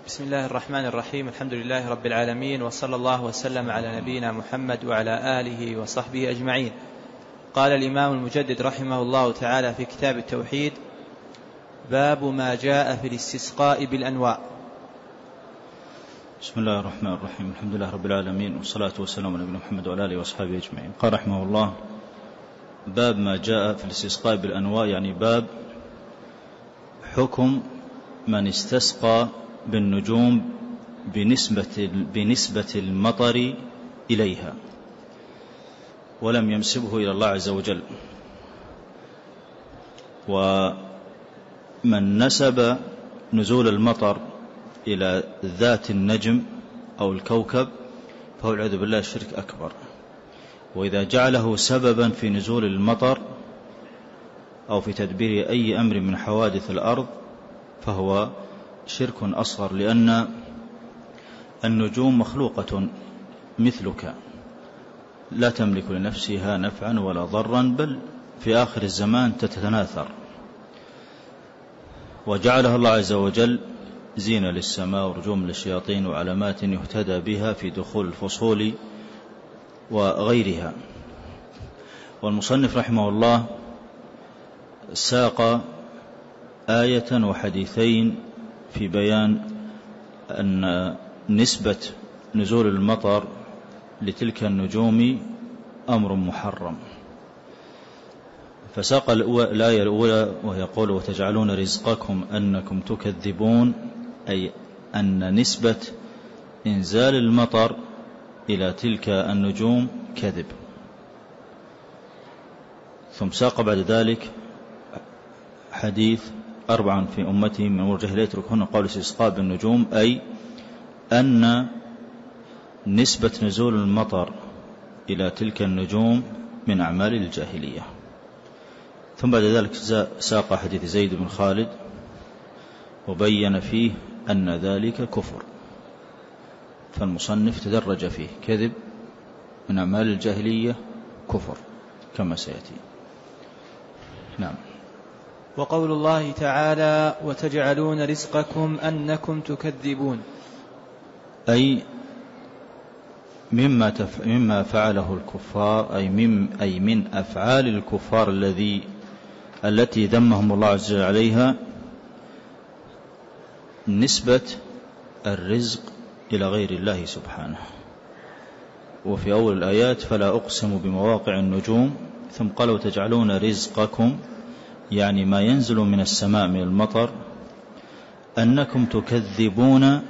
بسم الله الرحمن الرحيم. الحمد لله رب العالمين، وصلى الله وسلم على نبينا محمد وعلى آله وصحبه أجمعين. قال الإمام المجدد رحمه الله تعالى في كتاب التوحيد: باب ما جاء في الاستسقاء بالأنواع. بسم الله الرحمن الرحيم. الحمد لله رب العالمين، والصلاة والسلام على نبينا محمد وعلى آله وصحبه أجمعين. قال رحمه الله: باب ما جاء في الاستسقاء بالأنواع، يعني باب حكم من استسقى بالنجوم بنسبة المطر إليها ولم ينسبه إلى الله عز وجل. ومن نسب نزول المطر إلى ذات النجم أو الكوكب فهو والعياذ بالله شرك أكبر. وإذا جعله سببا في نزول المطر أو في تدبير أي أمر من حوادث الأرض فهو شرك أصغر، لأن النجوم مخلوقة مثلك لا تملك لنفسها نفعا ولا ضرا، بل في آخر الزمان تتناثر. وجعلها الله عز وجل زينة للسماء ورجوم للشياطين وعلامات يهتدى بها في دخول الفصول وغيرها. والمصنف رحمه الله ساق آية وحديثين في بيان أن نسبة نزول المطر لتلك النجوم أمر محرم. فساق الآية الأولى وهي قوله: وتجعلون رزقكم أنكم تكذبون، أي أن نسبة إنزال المطر إلى تلك النجوم كذب. ثم ساق بعد ذلك حديث: 4 في أمتي من أمور الجاهلية يتركون قول الاستسقاء بالنجوم، أي أن نسبة نزول المطر إلى تلك النجوم من أعمال الجاهلية. ثم بعد ذلك ساق حديث زيد بن خالد وبين فيه أن ذلك كفر، فالمصنف تدرج فيه: كذب من أعمال الجاهلية، كفر، كما سيأتي. نعم. وقول الله تعالى: وتجعلون رزقكم أنكم تكذبون، أي مما فعله الكفار، أي من أفعال الكفار التي ذمهم الله عز وجل عليها، نسبة الرزق إلى غير الله سبحانه. وفي أول الآيات: فلا أقسم بمواقع النجوم، ثم قالوا: تجعلون رزقكم، يعني ما ينزل من السماء من المطر، أنكم تكذبون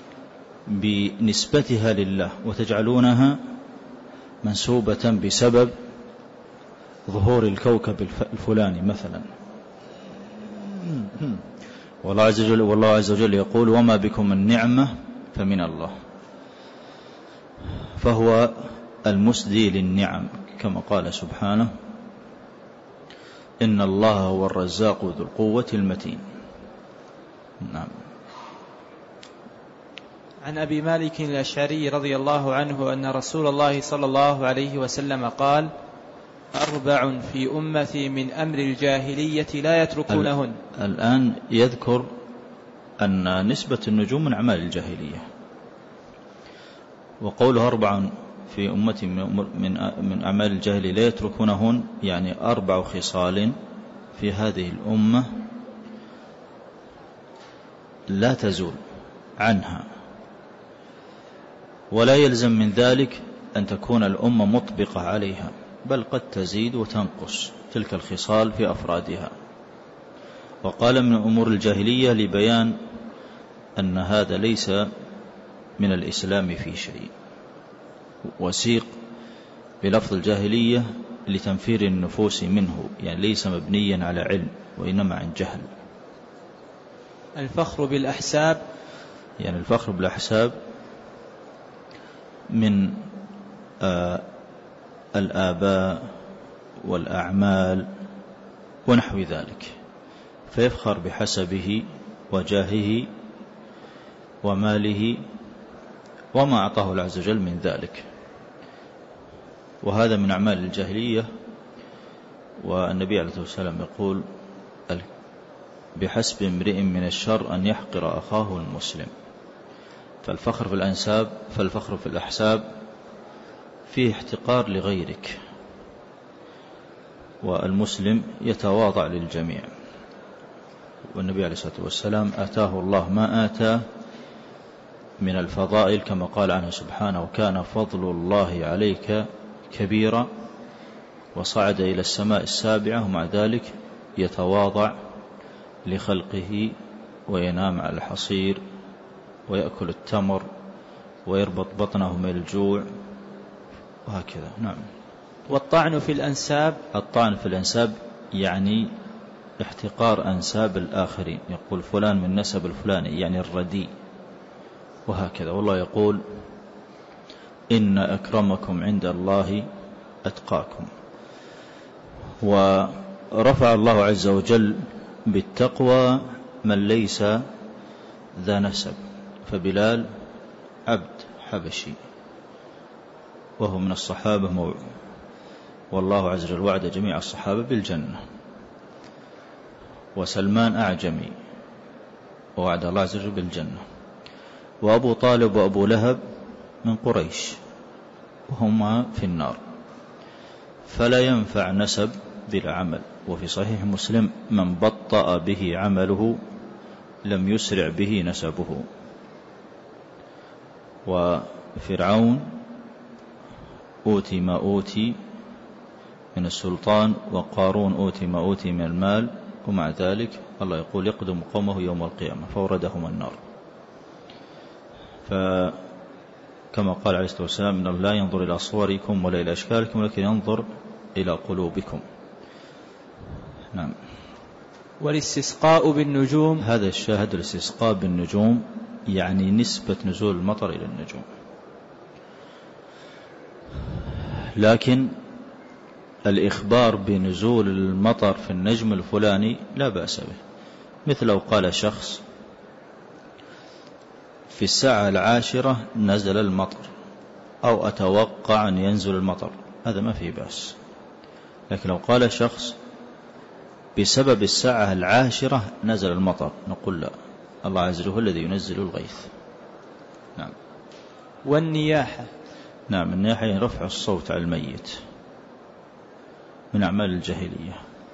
بنسبتها لله، وتجعلونها منسوبة بسبب ظهور الكوكب الفلاني مثلا. والله عز وجل يقول: وما بكم من نعمة فمن الله، فهو المسدي للنعم، كما قال سبحانه: إن الله هو الرزاق ذو القوة المتين. نعم. عن أبي مالك الأشعري رضي الله عنه أن رسول الله صلى الله عليه وسلم قال: 4 في أمتي من أمر الجاهلية لا يتركونهن. الآن يذكر أن نسبة النجوم من أعمال الجاهلية، وقوله 4 في أمتي من أعمال الجاهلية لا يتركونهن، يعني 4 خصال في هذه الأمة لا تزول عنها، ولا يلزم من ذلك أن تكون الأمة مطبقة عليها، بل قد تزيد وتنقص تلك الخصال في أفرادها. وقال: من أمور الجاهلية، لبيان أن هذا ليس من الإسلام في شيء. وسيق بلفظ الجاهلية لتنفير النفوس منه، يعني ليس مبنيا على علم وإنما عن جهل. الفخر بالأحساب، يعني الفخر بالأحساب من الآباء والأعمال ونحو ذلك، فيفخر بحسبه وجاهه وماله وما أعطاه الله عز وجل من ذلك، وهذا من أعمال الجاهلية. والنبي عليه الصلاة والسلام يقول: بحسب امرئ من الشر أن يحقر أخاه المسلم. فالفخر في الأنساب فالفخر في الأحساب فيه احتقار لغيرك، والمسلم يتواضع للجميع. والنبي عليه الصلاة والسلام آتاه الله ما آتاه من الفضائل كما قال عنه سبحانه: وكان فضل الله عليك كبيرا، وصعد إلى السماء السابعة ومع ذلك يتواضع لخلقه وينام على الحصير ويأكل التمر ويربط بطنه من الجوع وهكذا. نعم. والطعن في الأنساب، الطعن في الأنساب يعني احتقار أنساب الآخرين، يقول فلان من نسب الفلاني يعني الرديء وهكذا. والله يقول: إن أكرمكم عند الله أتقاكم. ورفع الله عز وجل بالتقوى من ليس ذا نسب، فبلال عبد حبشي وهو من الصحابة، والله عز وجل وعد جميع الصحابة بالجنة. وسلمان أعجمي ووعد الله عز وجل بالجنة. وأبو طالب وأبو لهب من قريش وهما في النار. فلا ينفع نسب بلا عمل. وفي صحيح مسلم: من بطأ به عمله لم يسرع به نسبه. وفرعون أوتي ما أوتي من السلطان، وقارون أوتي ما أوتي من المال، ومع ذلك الله يقول: يقدم قومه يوم القيامة فوردهم النار. فكما قال عليه الصلاة والسلام: إن الله لا ينظر إلى صوركم ولا إلى أشكالكم ولكن ينظر إلى قلوبكم. نعم. والاستسقاء بالنجوم، هذا الشاهد. الاستسقاء بالنجوم يعني نسبة نزول المطر إلى النجوم، لكن الإخبار بنزول المطر في النجم الفلاني لا بأس به. مثل لو قال شخص: في الساعة 10 نزل المطر، أو أتوقع أن ينزل المطر، هذا ما فيه بأس. لكن لو قال شخص: بسبب الساعة 10 نزل المطر، نقول لا، الله عز وجل هو الذي ينزل الغيث. نعم. والنياحة، نعم، النياحة يعني رفع الصوت على الميت من أعمال الجاهلية،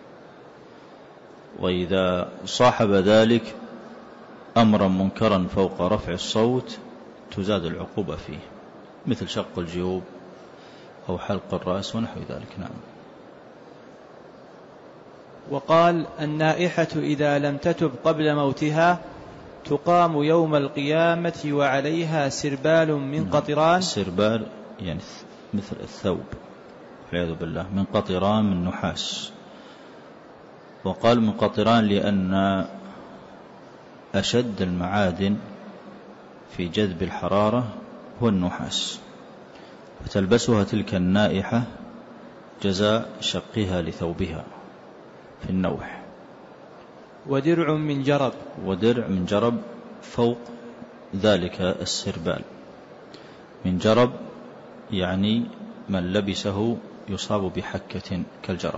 وإذا صاحب ذلك أمرا منكرا فوق رفع الصوت تزاد العقوبة فيه، مثل شق الجيوب أو حلق الرأس ونحو ذلك. نعم. وقال: النائحة إذا لم تتب قبل موتها تقام يوم القيامة وعليها سربال من قطران. السربال يعني مثل الثوب والعياذ بالله، من قطران من نحاس. وقال من قطران لأن أشد المعادن في جذب الحرارة هو النحاس، فتلبسها تلك النائحة جزاء شقها لثوبها في النوح. ودرع من جرب، ودرع من جرب فوق ذلك السربال. من جرب يعني من لبسه يصاب بحكة كالجرب.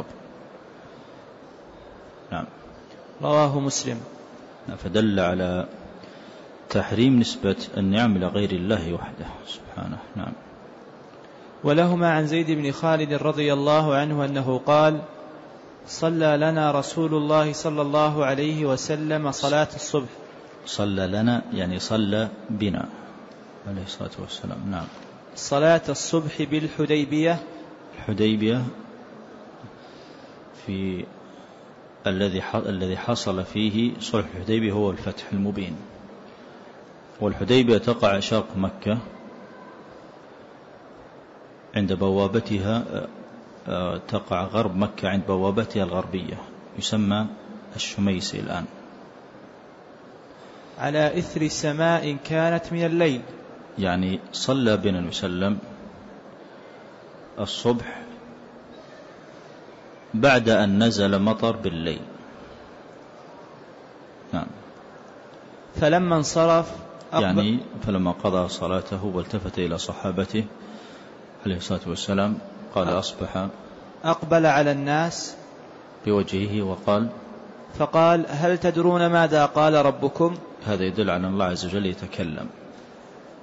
نعم. رواه مسلم. فدل على تحريم نسبة النعم إلى غير الله وحده سبحانه. نعم. ولهما عن زيد بن خالد رضي الله عنه أنه قال: صلى لنا رسول الله صلى الله عليه وسلم صلاة الصبح. صلى لنا يعني صلى بنا عليه الصلاة والسلام. نعم. صلاة الصبح بالحديبية. الحديبية في الذي حصل فيه صلح الحديبية هو الفتح المبين. والحديبية تقع شرق مكة عند بوابتها، تقع غرب مكة عند بوابتها الغربية، يسمى الشميسي الآن. على إثر سماء كانت من الليل، يعني صلى بنا وسلم الصبح بعد أن نزل مطر بالليل. نعم. فلما انصرف يعني فلما قضى صلاته والتفت إلى صحابته عليه الصلاة والسلام قال: أصبح أقبل على الناس بوجهه وقال، فقال: هل تدرون ماذا قال ربكم؟ هذا يدل على أن الله عز وجل يتكلم،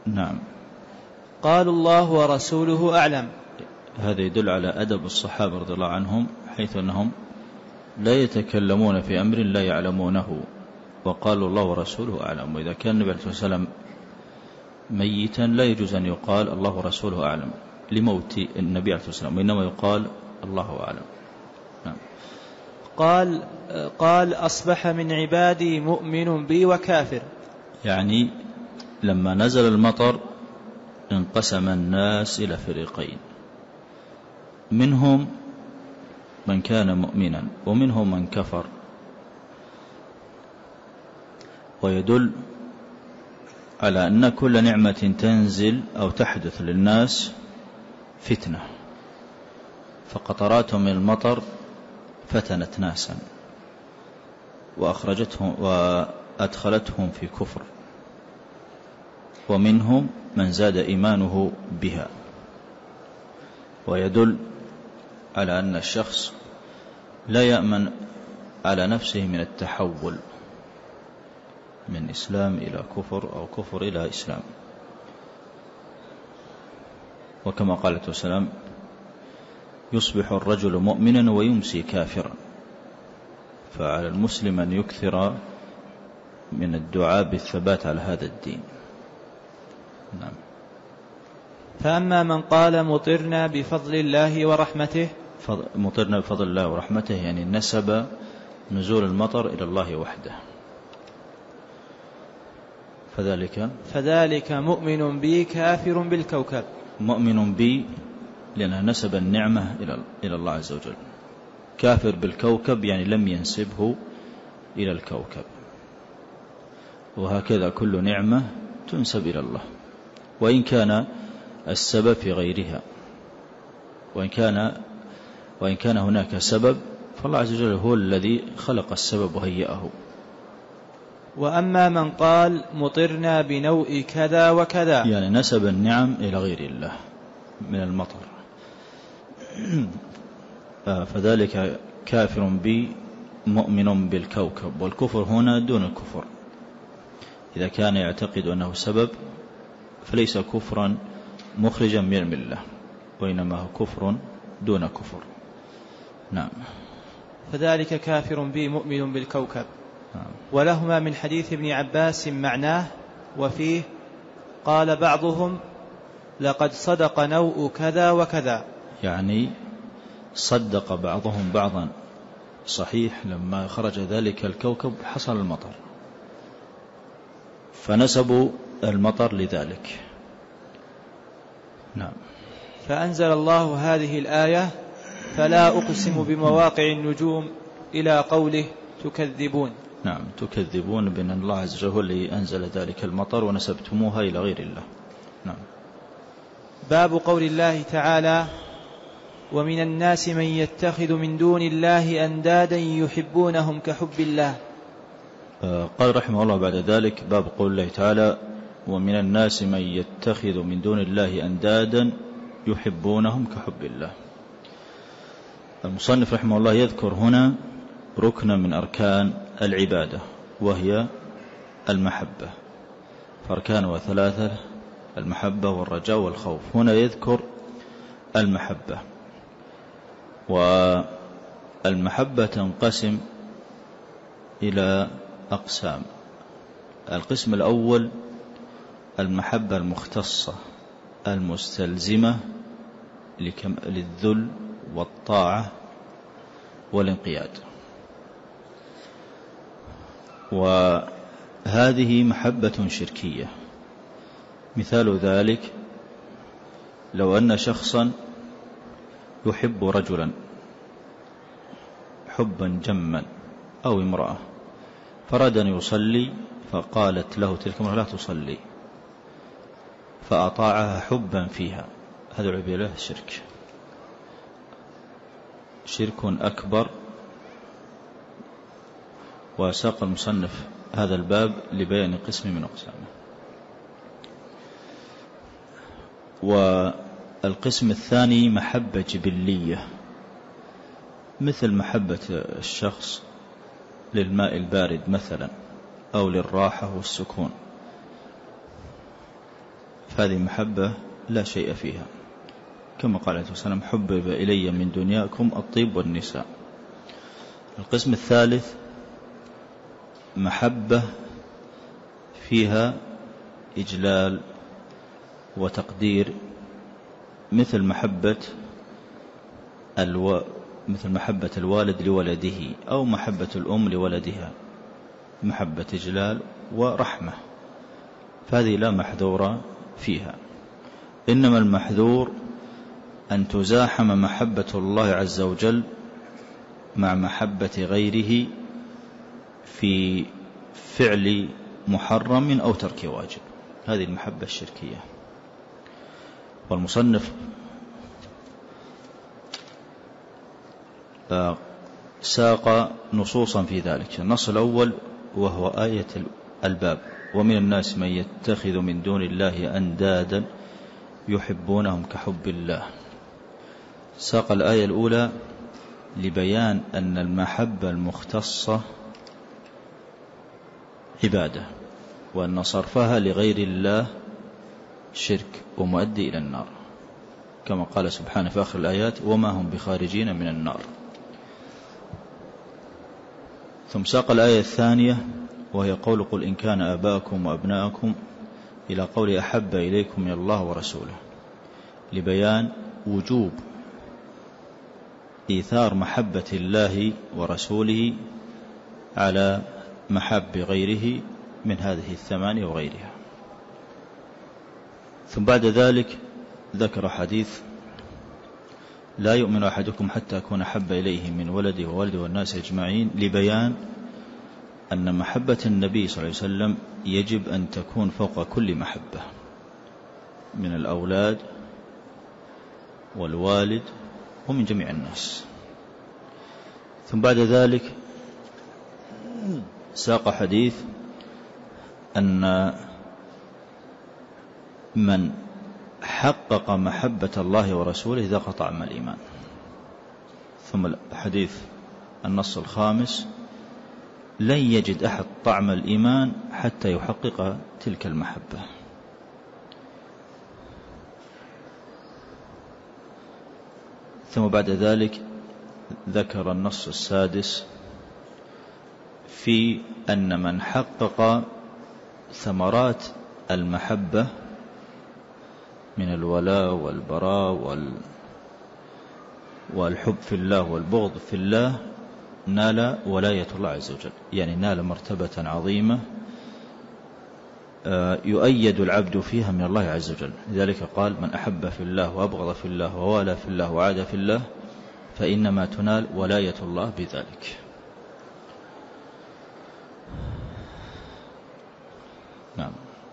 نعم. قالوا الله ورسوله أعلم. هذا يدل على أدب الصحابة رضي الله عنهم، حيث أنهم لا يتكلمون في أمر لا يعلمونه، وقالوا الله ورسوله أعلم. وإذا كان النبي عليه الصلاة والسلام ميتا لا يجوز أن يقال الله ورسوله أعلم لموت النبي عليه الصلاة والسلام، وإنما يقال الله أعلم. نعم. قال أصبح من عبادي مؤمن بي وكافر. يعني لما نزل المطر انقسم الناس إلى فريقين، منهم من كان مؤمنا ومنهم من كفر، ويدل على أن كل نعمة تنزل أو تحدث للناس فتنة، فقطرات من المطر فتنت ناسا وأخرجتهم وأدخلتهم في كفر، ومنهم من زاد إيمانه بها. ويدل على أن الشخص لا يأمن على نفسه من التحول من إسلام إلى كفر أو كفر إلى إسلام. وكما قال عليه السلام: يصبح الرجل مؤمنا ويمسي كافرا. فعلى المسلم أن يكثر من الدعاء بالثبات على هذا الدين. نعم. فأما من قال مطرنا بفضل الله ورحمته، مطرنا بفضل الله ورحمته يعني نسب نزول المطر إلى الله وحده، فذلك مؤمن بي كافر بالكوكب. مؤمن بي لأنه نسب النعمة إلى الله عز وجل. كافر بالكوكب يعني لم ينسبه إلى الكوكب. وهكذا كل نعمة تنسب إلى الله، وإن كان السبب في غيرها، وإن كان هناك سبب، فالله عز وجل هو الذي خلق السبب وهيئه. وأما من قال مطرنا بنوء كذا وكذا، يعني نسب النعم إلى غير الله من المطر، فذلك كافر بي مؤمن بالكوكب. والكفر هنا دون الكفر. إذا كان يعتقد أنه سبب فليس كفرا مخرجا من الملة، وإنما هو كفر دون كفر. نعم. فذلك كافر بي مؤمن بالكوكب. ولهما من حديث ابن عباس معناه، وفيه قال بعضهم لقد صدق نوء كذا وكذا، يعني صدق بعضهم بعضا. صحيح، لما خرج ذلك الكوكب حصل المطر، فنسبوا المطر لذلك. نعم. فأنزل الله هذه الآية: فلا أقسم بمواقع النجوم، إلى قوله تكذبون. نعم، تكذبون بأن الله عز وجل هو الذي أنزل ذلك المطر ونسبتموها إلى غير الله. نعم. باب قول الله تعالى: ومن الناس من يتخذ من دون الله أندادا يحبونهم كحب الله. قال رحمه الله بعد ذلك: باب قول الله تعالى: ومن الناس من يتخذ من دون الله أندادا يحبونهم كحب الله. المصنف رحمه الله يذكر هنا ركنا من أركان العبادة، وهي المحبة. فأركانها ثلاثة: المحبة والرجاء والخوف. هنا يذكر المحبة. والمحبة تنقسم إلى أقسام. القسم الأول المحبة المختصة المستلزمة للذل والطاعة والانقياد، وهذه محبة شركية. مثال ذلك لو أن شخصا يحب رجلا حبا جما أو امرأة، فراد أن يصلي، فقالت له تلك المرأة لا تصلي، فأطاعها حبا فيها، هذا العبادة شرك أكبر. وساق المصنف هذا الباب لبيان قسم من أقسامه. والقسم الثاني محبة جبلية، مثل محبة الشخص للماء البارد مثلا، أو للراحة والسكون. هذه محبة لا شيء فيها، كما قال عليه الصلاة والسلام: حبب إلي من دنياكم الطيب والنساء. القسم الثالث محبة فيها إجلال وتقدير، مثل محبة الوالد لولده، أو محبة الأم لولدها، محبة إجلال ورحمة، فهذه لا محذور فيها. إنما المحذور أن تزاحم محبة الله عز وجل مع محبة غيره في فعل محرم أو ترك واجب، هذه المحبة الشركية. والمصنف ساق نصوصا في ذلك. النص الأول وهو آية الباب: ومن الناس من يتخذ من دون الله أندادا يحبونهم كحب الله. ساق الآية الأولى لبيان أن المحبة المختصة عبادة، وأن صرفها لغير الله شرك ومؤدي إلى النار، كما قال سبحانه في آخر الآيات: وما هم بخارجين من النار. ثم ساق الآية الثانية وهي قول: قل إن كان آباءكم وأبناءكم، إلى قول: أحب إليكم من الله ورسوله، لبيان وجوب إيثار محبة الله ورسوله على محب غيره من هذه الثمانية وغيرها. ثم بعد ذلك ذكر حديث: لا يؤمن أحدكم حتى أكون أحب إليه من ولده ووالده والناس أجمعين، لبيان أن محبة النبي صلى الله عليه وسلم يجب أن تكون فوق كل محبة من الأولاد والوالد ومن جميع الناس. ثم بعد ذلك ساق حديث أن من حقق محبة الله ورسوله ذاق طعم الإيمان. ثم الحديث النص الخامس: لن يجد أحد طعم الإيمان حتى يحقق تلك المحبة. ثم بعد ذلك ذكر النص السادس في أن من حقق ثمرات المحبة من الولاء والبراء والحب في الله والبغض في الله نال ولاية الله عز وجل، يعني نال مرتبة عظيمة يؤيد العبد فيها من الله عز وجل. لذلك قال: من أحب في الله وأبغض في الله ووالى في الله وعاد في الله فإنما تنال ولاية الله بذلك. نعم.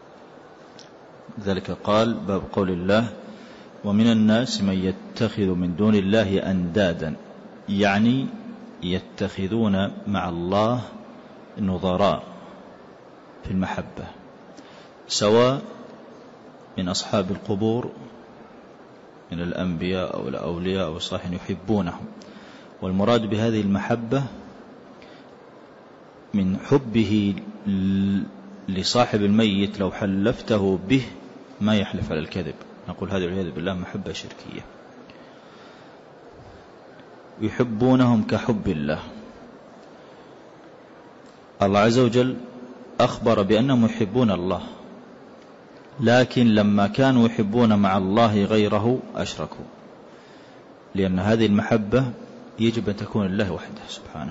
ذلك قال: باب قول الله: ومن الناس من يتخذ من دون الله أندادا، يعني يتخذون مع الله نظراء في المحبة، سواء من أصحاب القبور من الأنبياء أو الأولياء أو الصالحين يحبونهم. والمراد بهذه المحبة من حبه لصاحب الميت لو حلفته به ما يحلف على الكذب، نقول هذه والعياذ بالله محبة شركية. يحبونهم كحب الله. الله عز وجل أخبر بأنهم يحبون الله، لكن لما كانوا يحبون مع الله غيره أشركوا، لأن هذه المحبة يجب أن تكون لله وحده سبحانه.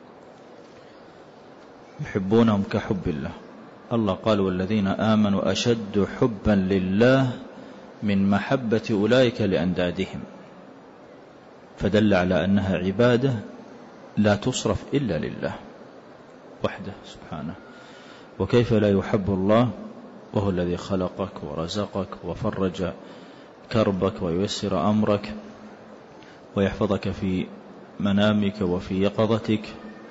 يحبونهم كحب الله. الله قال: والذين آمنوا أشد حبا لله من محبة أولئك لأندادهم، فدل على أنها عبادة لا تصرف إلا لله وحده سبحانه. وكيف لا يحب الله وهو الذي خلقك ورزقك وفرج كربك وييسر أمرك ويحفظك في منامك وفي يقظتك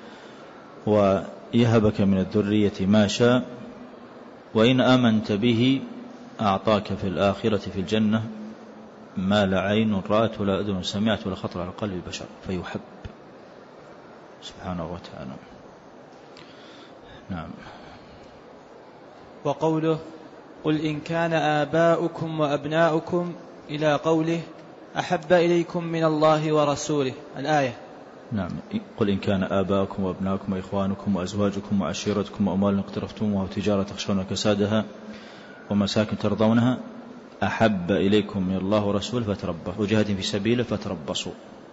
ويهبك من الذرية ما شاء، وإن آمنت به أعطاك في الآخرة في الجنة ما لا عين رأت ولا أذن سمعت ولا خطر على قلب البشر، فيحب سبحانه وتعالى. نعم. وقوله: قل إن كان آباؤكم وأبناؤكم إلى قوله أحب إليكم من الله ورسوله الآية. نعم. قل إن كان آباؤكم وأبناؤكم وإخوانكم وأزواجكم وعشيرتكم وأموال اقترفتموها وتجارة تخشون كسادها ومساكن ترضونها أحب إليكم من الله ورسوله فتربصوا وجهاد في سبيله فتربصوا.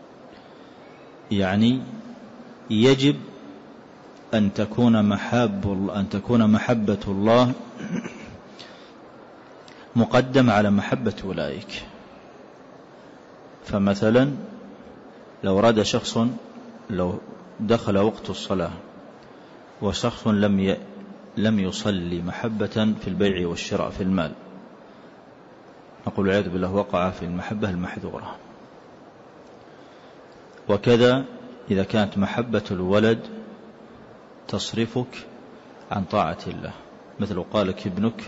يعني يجب أن تكون محبة الله مقدمة على محبة أولئك. فمثلا لو دخل وقت الصلاة وشخص لم يصلي محبة في البيع والشراء في المال، نقول والعياذ بالله وقع في المحبة المحذورة. وكذا إذا كانت محبة الولد تصرفك عن طاعة الله، مثل قالك ابنك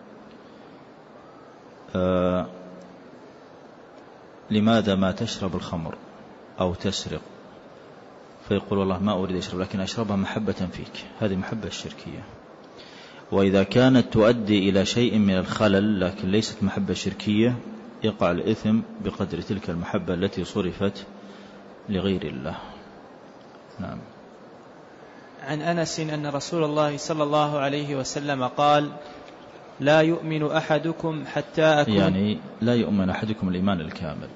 لماذا ما تشرب الخمر أو تسرق، فيقول والله ما أريد أشرب لكن أشربها محبة فيك، هذه محبة الشركية. وإذا كانت تؤدي إلى شيء من الخلل لكن ليست محبة شركية يقع الإثم بقدر تلك المحبة التي صرفت لغير الله. نعم. عن أنس أن رسول الله صلى الله عليه وسلم قال لا يؤمن أحدكم حتى أكون، يعني لا يؤمن أحدكم الإيمان الكامل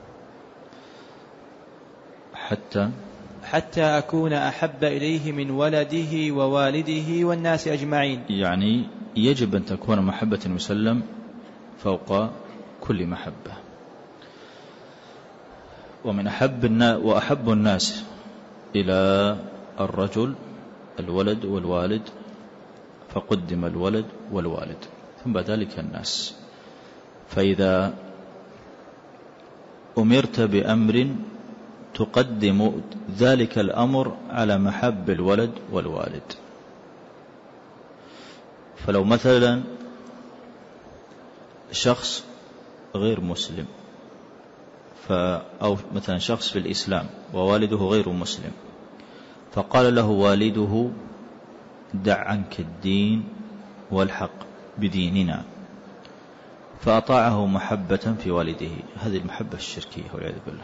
حتى أكون أحب إليه من ولده ووالده والناس أجمعين. يعني يجب أن تكون محبة المسلم فوق كل محبة. ومن وأحب الناس إلى الرجل الولد والوالد، فقدم الولد والوالد ثم ذلك الناس. فإذا أمرت بأمر تقدم ذلك الأمر على محب الولد والوالد. فلو مثلا شخص غير مسلم أو مثلا شخص في الإسلام ووالده غير مسلم، فقال له والده دع عنك الدين والحق بديننا، فأطاعه محبة في والده، هذه المحبة الشركية والعياذ بالله.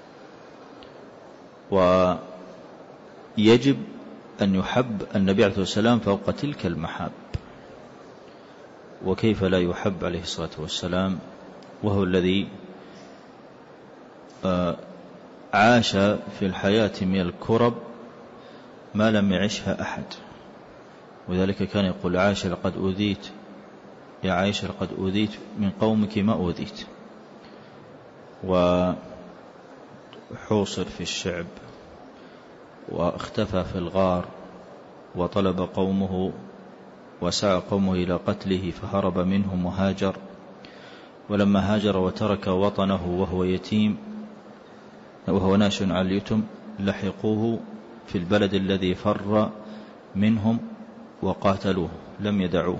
ويجب أن يحب النبي عليه الصلاة والسلام فوق تلك المحاب. وكيف لا يحب عليه الصلاة والسلام وهو الذي عاش في الحياة من الكرب ما لم يعشها أحد. وذلك كان يقول عائشة لقد أوذيت يا عائشة لقد أوذيت من قومك ما أوذيت. وحوصر في الشعب واختفى في الغار وطلب قومه وسعى قومه إلى قتله فهرب منهم وهاجر. ولما هاجر وترك وطنه وهو يتيم وهو ناش على اليتم لحقوه في البلد الذي فر منهم وقاتلوه لم يدعوه.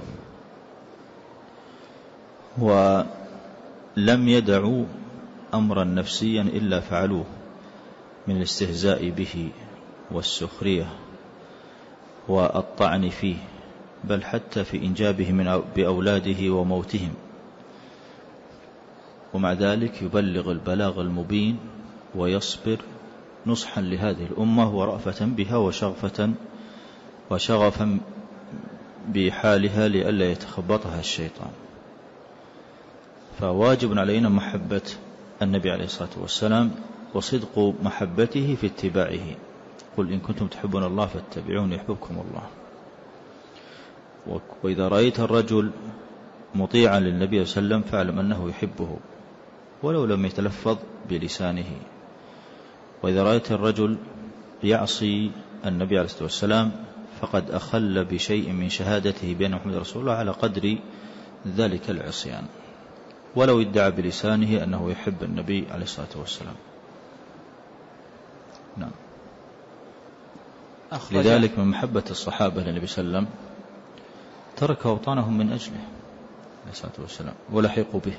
ولم يدعوا أمرا نفسيا إلا فعلوه من الاستهزاء به والسخرية والطعن فيه، بل حتى في إنجابه بأولاده وموتهم. ومع ذلك يبلغ البلاغ المبين ويصبر نصحا لهذه الأمة ورأفة بها وشغفا بحالها لئلا يتخبطها الشيطان. فواجب علينا محبة النبي عليه الصلاة والسلام وصدق محبته في اتباعه. قل إن كنتم تحبون الله فاتبعون يحببكم الله. وإذا رأيت الرجل مطيعا للنبي صلى الله عليه وسلم فاعلم أنه يحبه ولو لم يتلفظ بلسانه. وإذا رأيت الرجل يعصي النبي عليه الصلاة والسلام فقد أخل بشيء من شهادته بأن محمد رسول الله على قدر ذلك العصيان، ولو ادعى بلسانه أنه يحب النبي عليه الصلاة والسلام. نعم. لذلك من محبة الصحابة للنبي صلى الله عليه وسلم ترك أوطانهم من أجله عليه الصلاة والسلام ولحقوا به،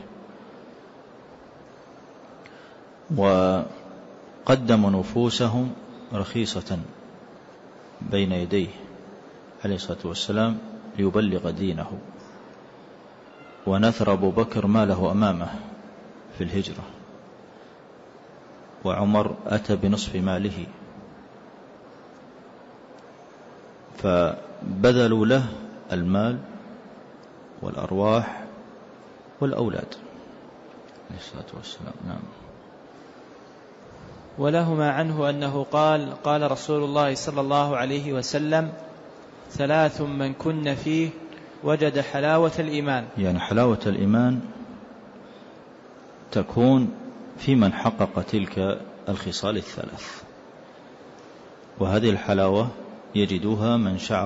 وقدموا نفوسهم رخيصة بين يديه عليه الصلاة والسلام ليبلغ دينه. ونثر أبو بكر ماله أمامه في الهجرة، وعمر أتى بنصف ماله، فبذلوا له المال والأرواح والأولاد عليه الصلاة والسلام. نعم. ولهما عنه أنه قال: قال رسول الله صلى الله عليه وسلم: 3 من كن فيه وجد حلاوة الإيمان. يعني حلاوة الإيمان تكون في من حقق تلك الخصال 3، وهذه الحلاوة يجدها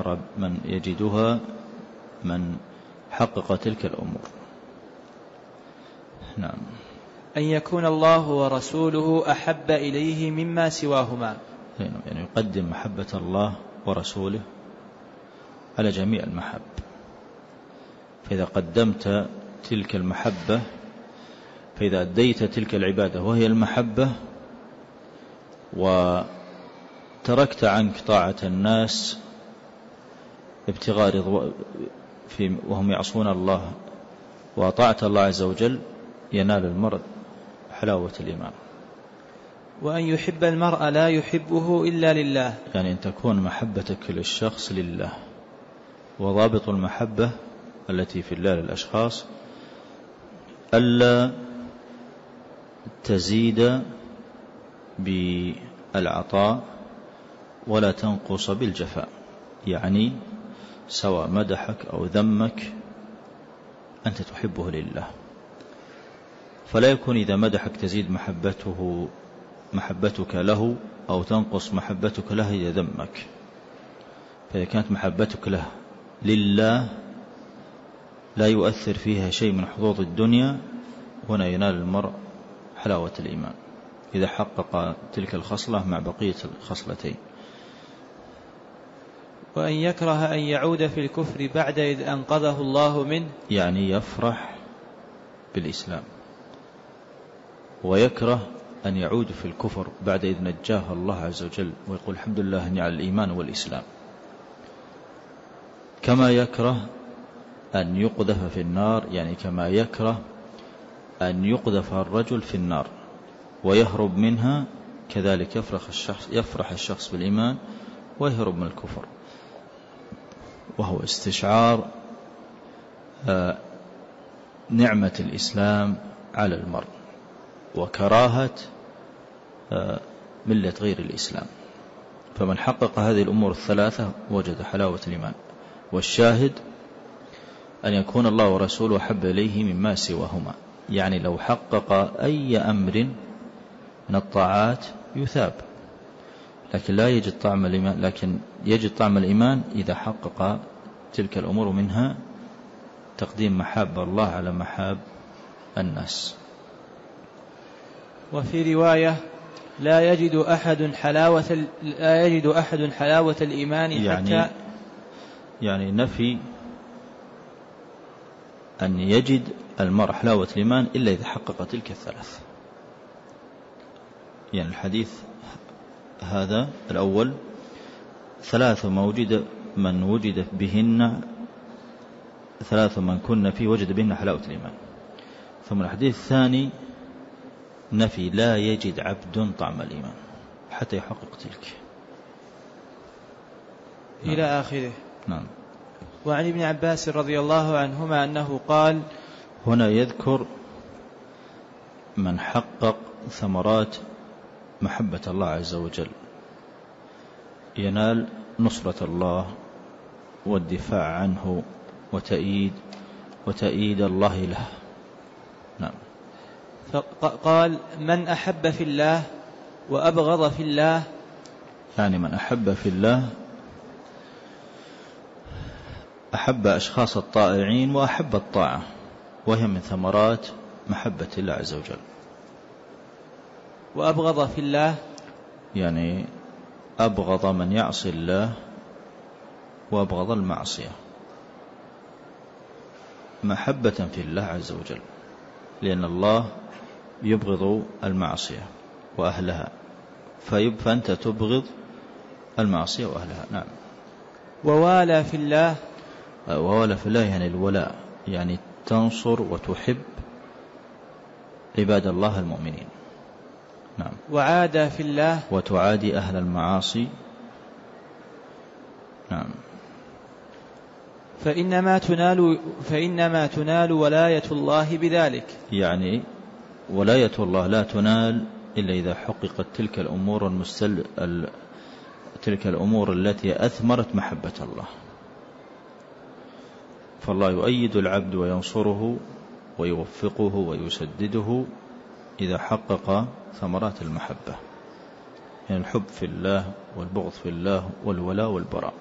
من حقق تلك الأمور. نعم. أن يكون الله ورسوله أحب إليه مما سواهما، يعني يقدم محبة الله ورسوله على جميع المحب، فإذا قدمت تلك المحبة، فإذا أديت تلك العبادة وهي المحبة، وتركت عنك طاعة الناس ابتغاء وهم يعصون الله، وطاعة الله عز وجل، ينال المرء حلاوة الإيمان. وأن يحب المرء لا يحبه إلا لله، يعني أن تكون محبتك للشخص لله. وضابط المحبة التي في الله للأشخاص ألا تزيد بالعطاء ولا تنقص بالجفاء، يعني سواء مدحك أو ذمك أنت تحبه لله، فلا يكون إذا مدحك تزيد محبتك له، أو تنقص محبتك له إذا ذمك. فإذا كانت محبتك له لله لا يؤثر فيها شيء من حظوظ الدنيا، هنا ينال المرء حلاوة الإيمان إذا حقق تلك الخصلة مع بقية الخصلتين. وأن يكره أن يعود في الكفر بعد إذ أنقذه الله منه، يعني يفرح بالإسلام، ويكره أن يعود في الكفر بعد إذ نجاه الله عز وجل، ويقول الحمد لله أني على الإيمان والإسلام. كما يكره أن يقذف في النار، يعني كما يكره أن يقذف الرجل في النار ويهرب منها، كذلك يفرح الشخص بالإيمان ويهرب من الكفر، وهو استشعار نعمة الإسلام على المرء وكراهة ملة غير الإسلام. فمن حقق هذه الأمور 3 وجد حلاوة الإيمان. والشاهد أن يكون الله ورسوله أحب إليه مما سواهما، يعني لو حقق أي أمر من الطاعات يثاب، لكن لا يجد طعم الإيمان، لكن يجد طعم الإيمان إذا حقق تلك الأمور، منها تقديم محاب الله على محاب الناس. وفي رواية: لا يجد أحد حلاوة الإيمان حتى، يعني نفي أن يجد المرء حلاوة الإيمان إلا إذا حقق تلك 3. يعني الحديث هذا الأول 3 من وجد بهن 3 من كن فيه وجد بهن حلاوة الإيمان. ثم الحديث الثاني نفي لا يجد عبد طعم الإيمان حتى يحقق تلك إلى آخره. نعم. وعن ابن عباس رضي الله عنهما أنه قال: هنا يذكر من حقق ثمرات محبة الله عز وجل، ينال نصرة الله والدفاع عنه وتأييد الله له. نعم. فقال: من أحب في الله وأبغض في الله، يعني من أحب في الله أحب أشخاص الطائعين وأحب الطاعة، وهي من ثمرات محبة الله عز وجل. وأبغض في الله، يعني أبغض من يعصي الله وأبغض المعصية، محبة في الله عز وجل، لأن الله يبغض المعصية وأهلها، فأنت تبغض المعصية وأهلها. نعم. ووالى في الله، ووالى في الله يعني الولاء، يعني تنصر وتحب عباد الله المؤمنين. نعم. وعادى في الله وتعادي أهل المعاصي. نعم. فإنما تنال ولاية الله بذلك. يعني ولاية الله لا تنال إلا إذا حققت تلك الأمور التي أثمرت محبة الله. فالله يؤيد العبد وينصره ويوفقه ويسدده إذا حقق ثمرات المحبة، يعني الحب في الله والبغض في الله والولاء والبراء.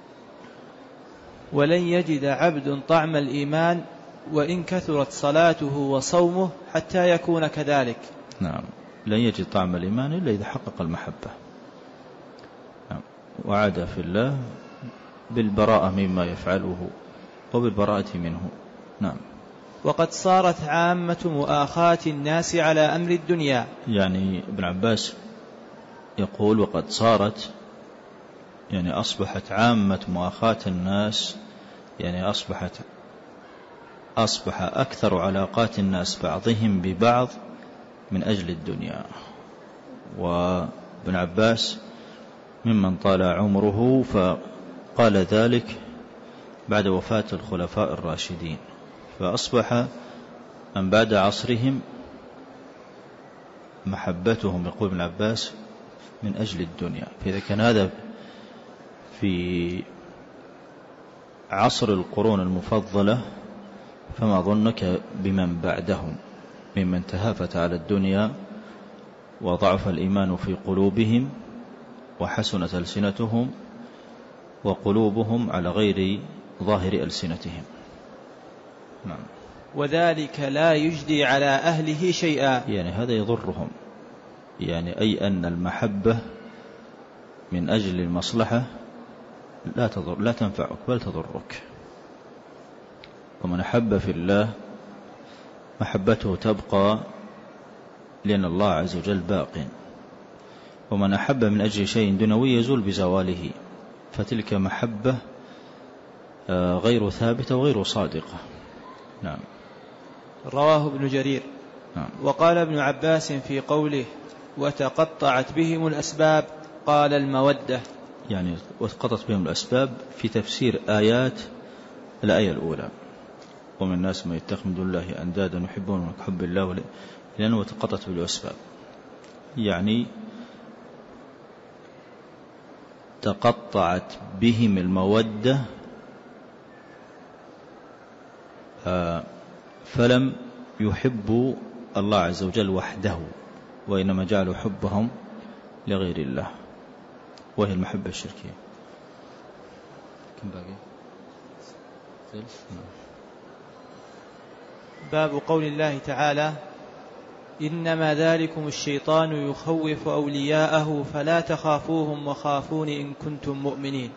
ولن يجد عبد طعم الإيمان وإن كثرت صلاته وصومه حتى يكون كذلك. نعم، لن يجد طعم الإيمان إلا إذا حقق المحبة. نعم. وعاد في الله بالبراءة مما يفعله وبالبراءة منه. نعم. وقد صارت عامة مؤاخاة الناس على أمر الدنيا. يعني ابن عباس يقول وقد صارت، يعني أصبحت عامة مؤاخاة الناس، يعني أصبح أكثر علاقات الناس بعضهم ببعض من أجل الدنيا. وابن عباس ممن طال عمره، فقال ذلك بعد وفاة الخلفاء الراشدين، فأصبح من بعد عصرهم محبتهم، يقول ابن عباس، من أجل الدنيا. فإذا كان هذا في عصر القرون المفضلة، فما ظنك بمن بعدهم ممن تهافت على الدنيا وضعف الإيمان في قلوبهم وحسنت ألسنتهم وقلوبهم على غير ظاهر ألسنتهم. نعم. وذلك لا يجدي على أهله شيئا، يعني هذا يضرهم، يعني أي أن المحبة من أجل المصلحة لا تنفعك بل تضرك. ومن أحب في الله محبته تبقى لأن الله عز وجل باق، ومن أحب من أجل شيء دنيوي يزول بزواله، فتلك محبة غير ثابتة وغير صادقة. نعم. رواه ابن جرير. نعم. وقال ابن عباس في قوله وتقطعت بهم الأسباب، قال المودة، يعني وتقطعت بهم الأسباب في تفسير آيات الآية الأولى، ومن الناس من يتخذ من دون الله أندادا يحبونهم كحب الله، لأنه وتقطعت بالأسباب، يعني تقطعت بهم المودة، فلم يحبوا الله عز وجل وحده، وإنما جعلوا حبهم لغير الله، وهي المحبة الشركية. كم باقي؟ باب قول الله تعالى إنما ذلكم الشيطان يخوف أولياءه فلا تخافوهم وخافون إن كنتم مؤمنين.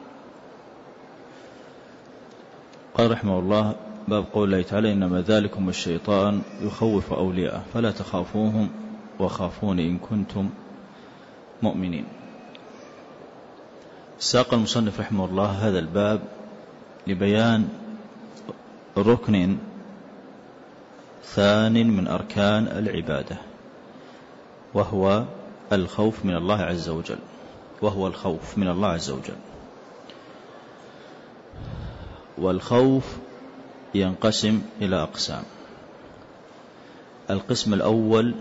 قال رحمه الله باب قول الله تعالى إنما ذلكم الشيطان يخوف أولياءه فلا تخافوهم وخافون إن كنتم مؤمنين. ساق المصنف رحمه الله هذا الباب لبيان ركن ثان من أركان العبادة، وهو الخوف من الله عز وجل، والخوف ينقسم إلى أقسام. القسم الأول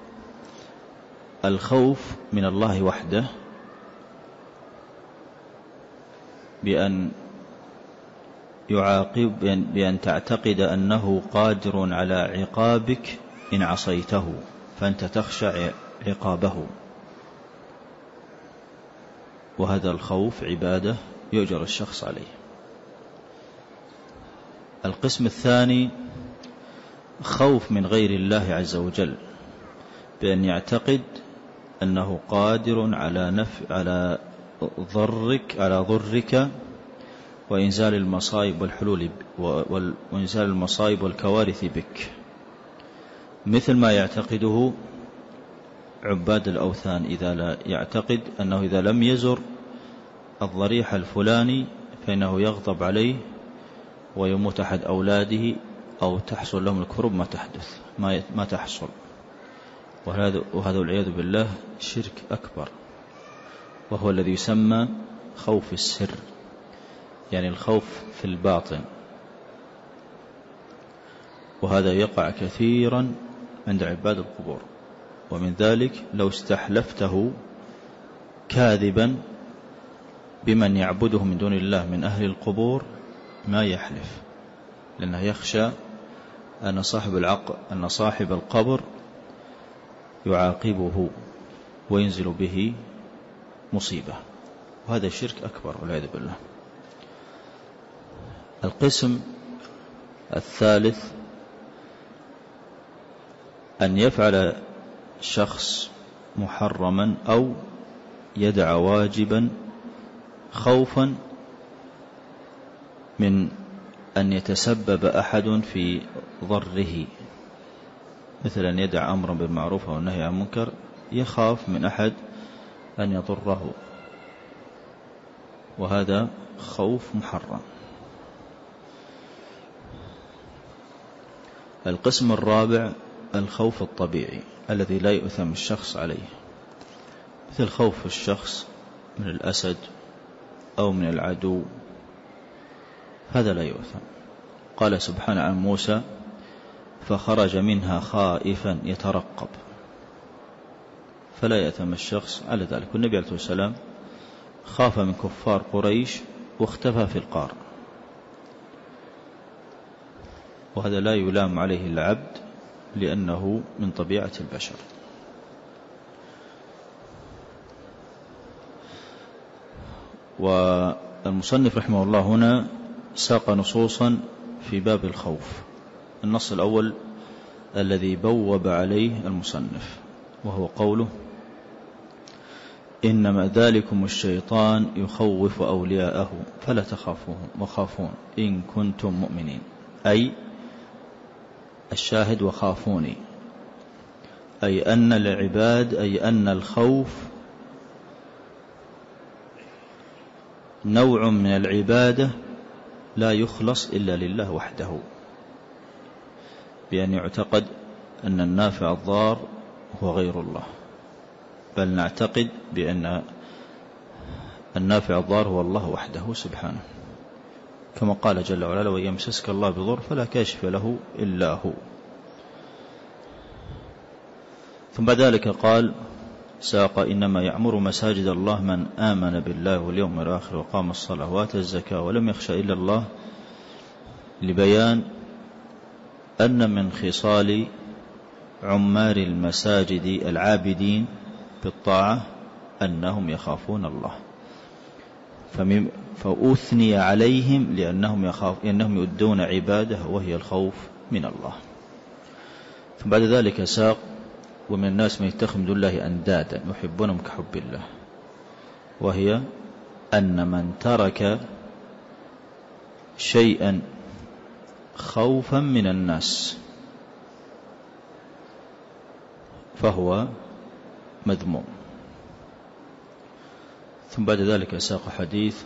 الخوف من الله وحده، بأن تعتقد أنه قادر على عقابك إن عصيته، فأنت تخشى عقابه، وهذا الخوف عبادة يؤجر الشخص عليه. القسم الثاني خوف من غير الله عز وجل، بأن يعتقد أنه قادر على ضرك وإنزال المصائب والحلول وإنزال المصائب والكوارث بك، مثل ما يعتقده عباد الأوثان، إذا لا يعتقد أنه إذا لم يزر الضريح الفلاني فإنه يغضب عليه ويموت أحد أولاده أو تحصل لهم الكروب ما تحدث ما تحصل. وهذا والعياذ بالله شرك أكبر، وهو الذي يسمى خوف السر، يعني الخوف في الباطن. وهذا يقع كثيرا عند عباد القبور. ومن ذلك لو استحلفته كاذبا بمن يعبده من دون الله من أهل القبور ما يحلف، لأنه يخشى أن صاحب القبر يعاقبه وينزل به مصيبة، وهذا شرك أكبر والعياذ بالله. القسم الثالث أن يفعل شخص محرما أو يدع واجبا خوفا من أن يتسبب أحد في ضره، مثل أن يدع أمرا بالمعروف أو النهي عن منكر يخاف من أحد أن يضره، وهذا خوف محرم. القسم الرابع الخوف الطبيعي الذي لا يؤثم الشخص عليه، مثل خوف الشخص من الأسد أو من العدو، هذا لا يؤثم. قال سبحانه عن موسى: فخرج منها خائفا يترقب، فلا يأثم الشخص على ذلك. والنبي عليه الصلاة والسلام خاف من كفار قريش واختفى في القار، وهذا لا يلام عليه العبد لأنه من طبيعة البشر. والمصنف رحمه الله هنا ساق نصوصا في باب الخوف. النص الأول الذي بوب عليه المصنف وهو قوله: إنما ذلكم الشيطان يخوف أولياءه فلا تخافوهم وخافون إن كنتم مؤمنين، أي الشاهد وخافوني، أي أن العباد، أي أن الخوف نوع من العبادة لا يخلص إلا لله وحده، بأن يعتقد أن النافع الضار هو غير الله، بل نعتقد بأن النافع الضار هو الله وحده سبحانه، كما قال جل وعلا: وإن يمسسك الله بضر فلا كاشف له إلا هو. ثم بعد ذلك قال ساق: إنما يعمر مساجد الله من آمن بالله واليوم الآخر وقام الصلاة وآتى الزكاة ولم يخش إلا الله، لبيان أن من خصال عمار المساجد العابدين بالطاعة أنهم يخافون الله، فأثني عليهم لأنهم يؤدون عبادة وهي الخوف من الله. ثم بعد ذلك ساق: ومن الناس من يتخذ من دون الله أندادا يحبونهم كحب الله، وهي أن من ترك شيئا خوفا من الناس فهو مذموم. ثم بعد ذلك ساق حديث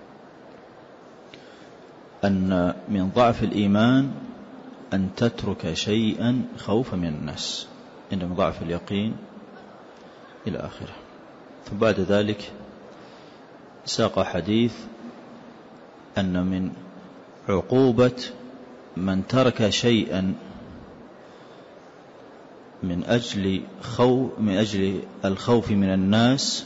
أن من ضعف الإيمان أن تترك شيئا خوفا من الناس، إن من ضعف اليقين إلى آخره. ثم بعد ذلك ساق حديث أن من عقوبة من ترك شيئا من أجل الخوف من الناس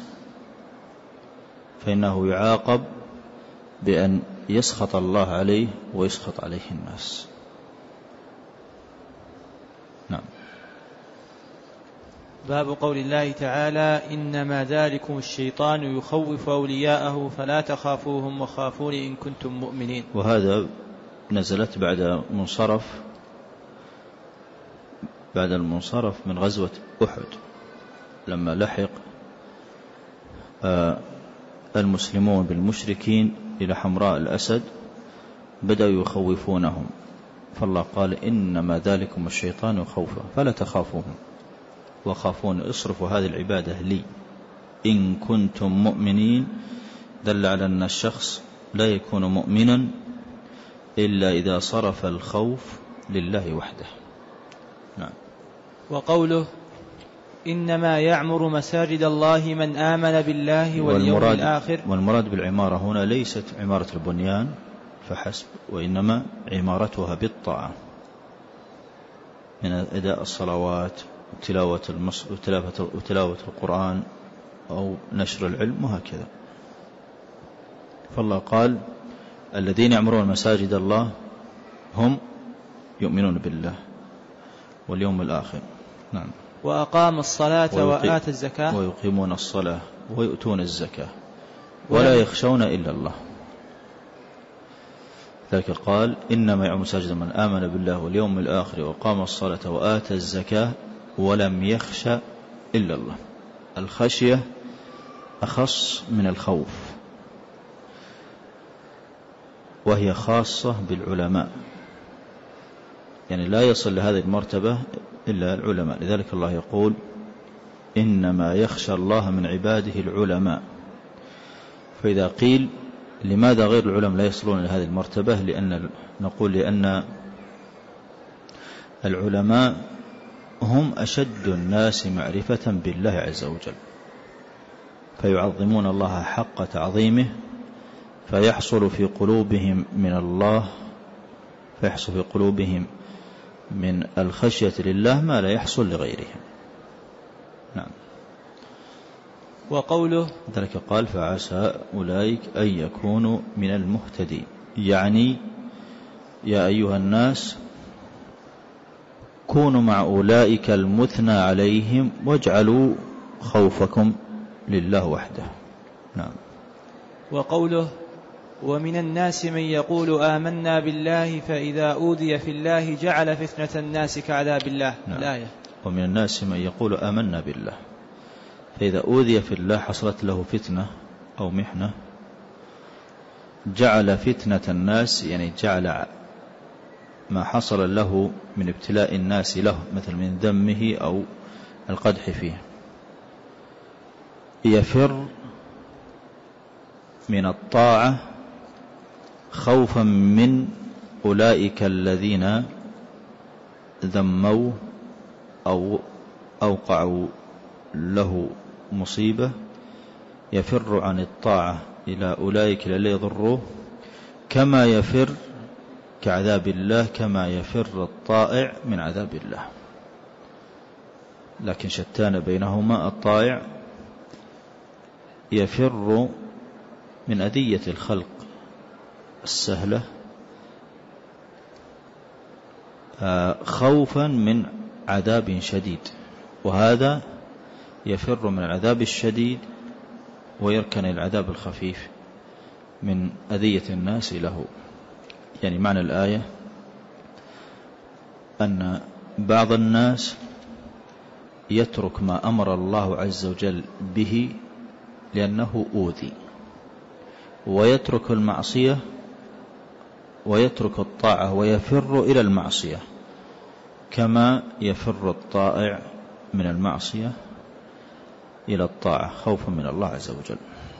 فإنه يعاقب بأن يسخط الله عليه ويسخط عليه الناس. نعم. باب قول الله تعالى: إنما ذلكم الشيطان يخوف أولياءه فلا تخافوهم وخافون إن كنتم مؤمنين. وهذا نزلت بعد المنصرف من غزوة أحد، لما لحق المسلمون بالمشركين إلى حمراء الأسد بدأوا يخوفونهم، فالله قال: إنما ذلكم الشيطان يخوفه فلا تخافوهم وخافون، اصرفوا هذه العبادة لي إن كنتم مؤمنين. دل على أن الشخص لا يكون مؤمنا إلا إذا صرف الخوف لله وحده. نعم. وقوله إنما يعمر مساجد الله من آمن بالله واليوم الآخر. والمراد بالعمارة هنا ليست عمارة البنيان فحسب، وإنما عمارتها بالطاعة من أداء الصلوات وتلاوة القرآن أو نشر العلم وهكذا. فالله قال الذين يعمرون مساجد الله هم يؤمنون بالله واليوم الآخر. نعم. وأقام الصلاة وآتى الزكاة ويقيمون الصلاة ويؤتون الزكاة ولا يخشون إلا الله. ذلك قال إنما يعمر مساجد من آمن بالله واليوم الآخر وقام الصلاة وآتى الزكاة ولم يخش إلا الله. الخشية أخص من الخوف، وهي خاصة بالعلماء، يعني لا يصل لهذه المرتبة إلا العلماء. لذلك الله يقول إنما يخشى الله من عباده العلماء. فإذا قيل لماذا غير العلماء لا يصلون لهذه المرتبة، نقول لأن العلماء هم أشد الناس معرفة بالله عز وجل، فيعظمون الله حق تعظيمه، فيحصل في قلوبهم من الله، فيحصل في قلوبهم من الخشية لله ما لا يحصل لغيرهم. نعم. وقوله ذلك قال فعسى أولئك أن يكونوا من المهتدين، يعني يا أيها الناس كونوا مع أولئك المثنى عليهم واجعلوا خوفكم لله وحده. نعم. وقوله ومن الناس من يقول آمنا بالله فإذا أوذي في الله جعل فتنة الناس كعذاب الله. نعم. الآية. ومن الناس من يقول آمنا بالله فإذا أوذي في الله حصلت له فتنة أو محنة جعل فتنة الناس، يعني جعل ما حصل له من ابتلاء الناس له مثل من ذمه أو القدح فيه يفر من الطاعة خوفا من أولئك الذين ذموا أو أوقعوا له مصيبة، يفر عن الطاعة إلى أولئك الذين يضروه كما يفر كعذاب الله، كما يفر الطائع من عذاب الله. لكن شتان بينهما، الطائع يفر من أذية الخلق السهلة خوفا من عذاب شديد، وهذا يفر من العذاب الشديد ويركن العذاب الخفيف من أذية الناس له. يعني معنى الآية أن بعض الناس يترك ما أمر الله عز وجل به لأنه أوذي، ويترك المعصية ويترك الطاعة ويفر إلى المعصية كما يفر الطائع من المعصية إلى الطاعة خوفا من الله عز وجل.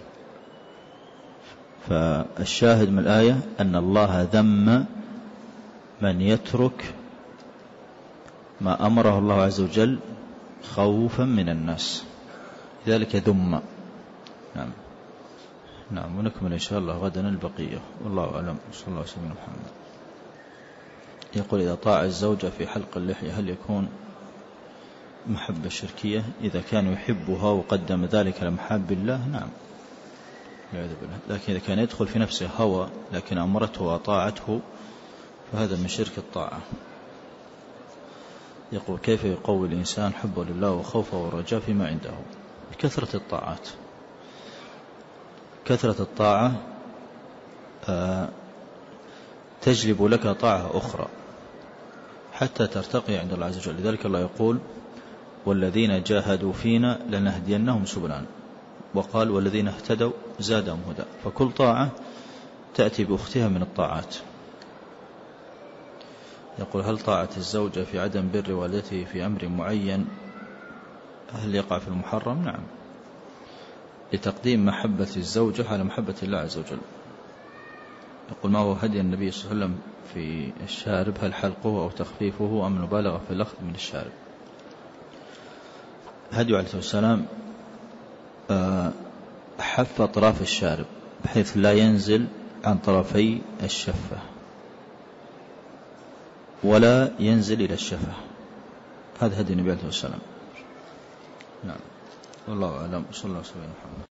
فالشاهد من الآية أن الله ذم من يترك ما أمره الله عز وجل خوفا من الناس، لذلك ذم. نعم. نعم. ونكمل إن شاء الله غدا البقية، والله أعلم. صلى الله عليه وسلم. محمد يقول إذا طاع الزوجة في حلق اللحية هل يكون محبة شركية إذا كان يحبها وقدم ذلك لمحاب الله؟ نعم، لكن إذا كان يدخل في نفسه هوى لكن أمرته وطاعته فهذا من شرك الطاعة. يقول كيف يقوي الإنسان حبه لله وخوفه ورجاء فيما عنده؟ كثرة الطاعات. كثرة الطاعة تجلب لك طاعة أخرى حتى ترتقي عند الله عز وجل. لذلك الله يقول والذين جاهدوا فينا لنهدينهم سبلنا، وقال والذين اهتدوا زادهم هدى. فكل طاعة تأتي بأختها من الطاعات. يقول هل طاعة الزوجة في عدم بر والدته في أمر معين هل يقع في المحرم؟ نعم، لتقديم محبة الزوجة على محبة الله عز وجل. يقول: ما هو هدي النبي صلى الله عليه وسلم في الشارب؟ هل حلقه أو تخفيفه أم المبالغة في الأخذ من الشارب؟ هدي عليه السلام حف أطراف الشارب بحيث لا ينزل عن طرفي الشفة ولا ينزل إلى الشفة. هذا هدي النبي عليه السلام. نعم، والله أعلم. صلى الله عليه وسلم.